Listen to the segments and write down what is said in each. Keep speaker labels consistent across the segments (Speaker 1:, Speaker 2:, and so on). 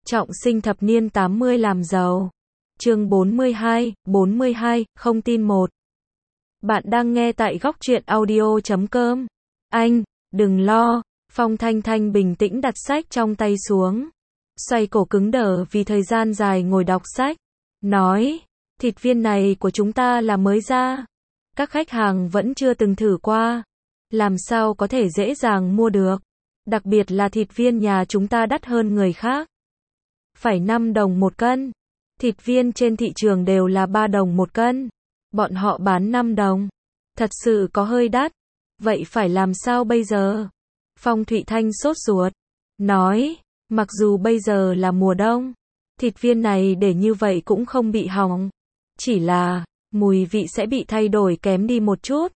Speaker 1: Trọng sinh thập niên 80 làm giàu. Chương 42, không tin 1. Bạn đang nghe tại góc truyện audio.com. Anh, đừng lo. Phong Thanh Thanh bình tĩnh đặt sách trong tay xuống. Xoay cổ cứng đờ vì thời gian dài ngồi đọc sách. Nói, thịt viên này của chúng ta là mới ra. Các khách hàng vẫn chưa từng thử qua. Làm sao có thể dễ dàng mua được. Đặc biệt là thịt viên nhà chúng ta đắt hơn người khác. Phải 5 đồng một cân. Thịt viên trên thị trường đều là 3 đồng một cân. Bọn họ bán 5 đồng. Thật sự có hơi đắt. Vậy phải làm sao bây giờ? Phong Thụy Thanh sốt ruột. Nói, mặc dù bây giờ là mùa đông, thịt viên này để như vậy cũng không bị hỏng. Chỉ là, mùi vị sẽ bị thay đổi kém đi một chút.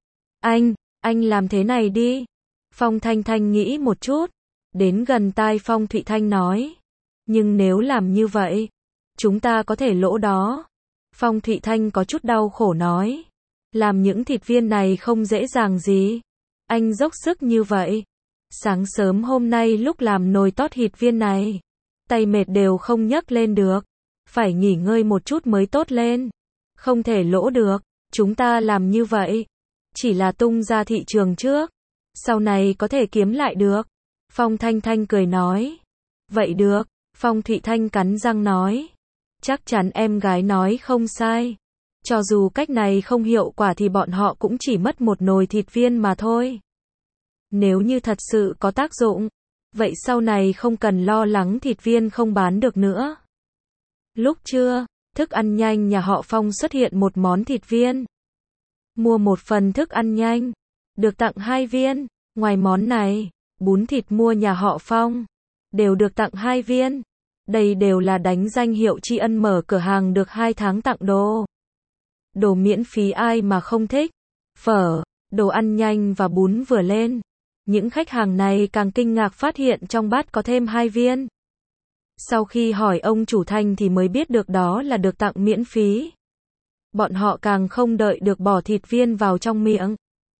Speaker 1: Anh làm thế này đi. Phong Thanh Thanh nghĩ một chút. Đến gần tai Phong Thụy Thanh nói. Nhưng nếu làm như vậy, chúng ta có thể lỗ đó. Phong Thụy Thanh có chút đau khổ nói. Làm những thịt viên này không dễ dàng gì. Anh dốc sức như vậy. Sáng sớm hôm nay lúc làm nồi tót thịt viên này, tay mệt đều không nhấc lên được. Phải nghỉ ngơi một chút mới tốt lên. Không thể lỗ được. Chúng ta làm như vậy chỉ là tung ra thị trường trước. Sau này có thể kiếm lại được. Phong Thanh Thanh cười nói. Vậy được. Phong Thụy Thanh cắn răng nói. Chắc chắn em gái nói không sai. Cho dù cách này không hiệu quả thì bọn họ cũng chỉ mất một nồi thịt viên mà thôi. Nếu như thật sự có tác dụng, vậy sau này không cần lo lắng thịt viên không bán được nữa. Lúc trưa, thức ăn nhanh nhà họ Phong xuất hiện một món thịt viên. Mua một phần thức ăn nhanh, được tặng 2 viên. Ngoài món này, bún thịt mua nhà họ Phong đều được tặng 2 viên. Đây đều là đánh danh hiệu tri ân, mở cửa hàng được 2 tháng tặng đồ. Đồ miễn phí ai mà không thích. Phở, đồ ăn nhanh và bún vừa lên. Những khách hàng này càng kinh ngạc phát hiện trong bát có thêm 2 viên. Sau khi hỏi ông chủ Thanh thì mới biết được đó là được tặng miễn phí. Bọn họ càng không đợi được bỏ thịt viên vào trong miệng.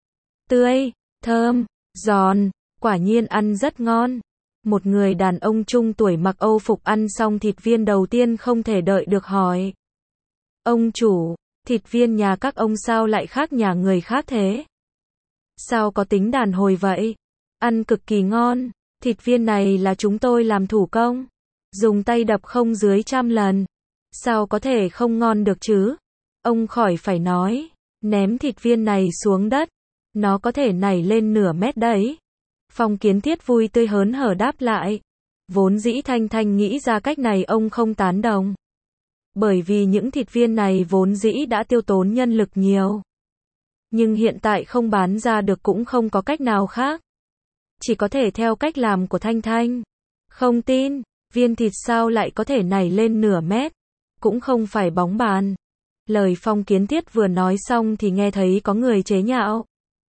Speaker 1: Tươi, thơm, giòn, quả nhiên ăn rất ngon. Một người đàn ông trung tuổi mặc Âu phục ăn xong thịt viên đầu tiên không thể đợi được hỏi. Ông chủ, thịt viên nhà các ông sao lại khác nhà người khác thế? Sao có tính đàn hồi vậy? Ăn cực kỳ ngon. Thịt viên này là chúng tôi làm thủ công. Dùng tay đập không dưới 100 lần. Sao có thể không ngon được chứ? Ông khỏi phải nói. Ném thịt viên này xuống đất. Nó có thể nảy lên nửa mét đấy. Phong Kiến Thiết vui tươi hớn hở đáp lại. Vốn dĩ Thanh Thanh nghĩ ra cách này ông không tán đồng. Bởi vì những thịt viên này vốn dĩ đã tiêu tốn nhân lực nhiều. Nhưng hiện tại không bán ra được cũng không có cách nào khác. Chỉ có thể theo cách làm của Thanh Thanh. Không tin, viên thịt sao lại có thể nảy lên nửa mét. Cũng không phải bóng bàn. Lời Phong Kiến Thiết vừa nói xong thì nghe thấy có người chế nhạo.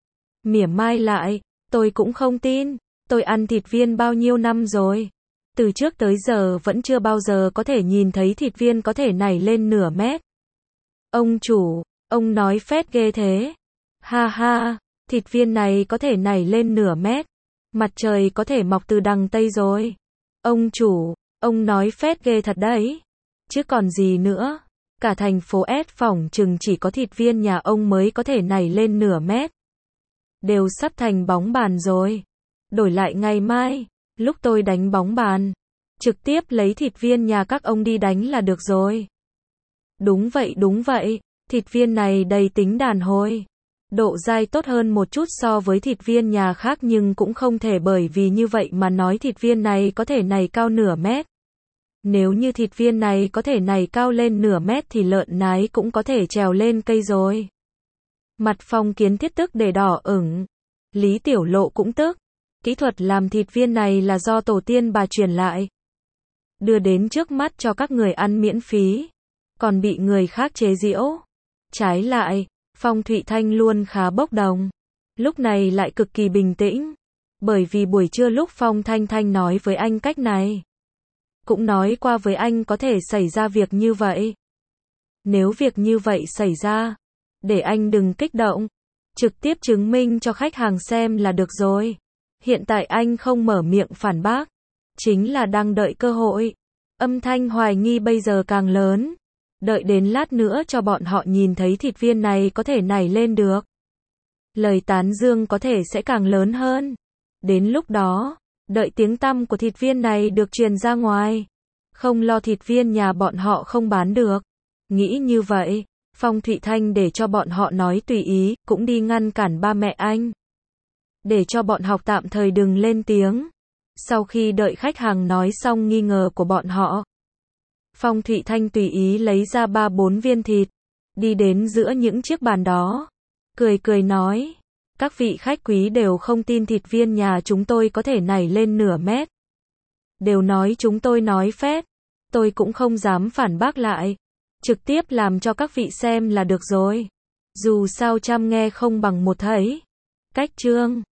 Speaker 1: Mỉa mai lại. Tôi cũng không tin, tôi ăn thịt viên bao nhiêu năm rồi. Từ trước tới giờ vẫn chưa bao giờ có thể nhìn thấy thịt viên có thể nảy lên nửa mét. Ông chủ, ông nói phét ghê thế. Ha ha, thịt viên này có thể nảy lên nửa mét. Mặt trời có thể mọc từ đằng Tây rồi. Ông chủ, ông nói phét ghê thật đấy. Chứ còn gì nữa, cả thành phố S phỏng chừng chỉ có thịt viên nhà ông mới có thể nảy lên nửa mét. Đều sắp thành bóng bàn rồi. Đổi lại ngày mai, lúc tôi đánh bóng bàn, trực tiếp lấy thịt viên nhà các ông đi đánh là được rồi. Đúng vậy, thịt viên này đầy tính đàn hồi. Độ dai tốt hơn một chút so với thịt viên nhà khác nhưng cũng không thể bởi vì như vậy mà nói thịt viên này có thể nảy cao nửa mét. Nếu như thịt viên này có thể nảy cao lên nửa mét thì lợn nái cũng có thể trèo lên cây rồi. Mặt Phong Kiến Thiết tức để đỏ ửng. Lý Tiểu Lộ cũng tức. Kỹ thuật làm thịt viên này là do tổ tiên bà truyền lại. Đưa đến trước mắt cho các người ăn miễn phí. Còn bị người khác chế giễu. Trái lại, Phong Thụy Thanh luôn khá bốc đồng. Lúc này lại cực kỳ bình tĩnh. Bởi vì buổi trưa lúc Phong Thanh Thanh nói với anh cách này. Cũng nói qua với anh có thể xảy ra việc như vậy. Nếu việc như vậy xảy ra, để anh đừng kích động, trực tiếp chứng minh cho khách hàng xem là được rồi. Hiện tại anh không mở miệng phản bác, chính là đang đợi cơ hội. Âm thanh hoài nghi bây giờ càng lớn. Đợi đến lát nữa cho bọn họ nhìn thấy thịt viên này có thể nảy lên được. Lời tán dương có thể sẽ càng lớn hơn. Đến lúc đó, đợi tiếng tăm của thịt viên này được truyền ra ngoài. Không lo thịt viên nhà bọn họ không bán được. Nghĩ như vậy, Phong Thụy Thanh để cho bọn họ nói tùy ý, cũng đi ngăn cản ba mẹ anh. Để cho bọn học tạm thời đừng lên tiếng. Sau khi đợi khách hàng nói xong nghi ngờ của bọn họ, Phong Thụy Thanh tùy ý lấy ra 3-4 viên thịt, đi đến giữa những chiếc bàn đó. Cười cười nói, các vị khách quý đều không tin thịt viên nhà chúng tôi có thể nảy lên nửa mét. Đều nói chúng tôi nói phét. Tôi cũng không dám phản bác lại. Trực tiếp làm cho các vị xem là được rồi. Dù sao trăm nghe không bằng một thấy. Cách chương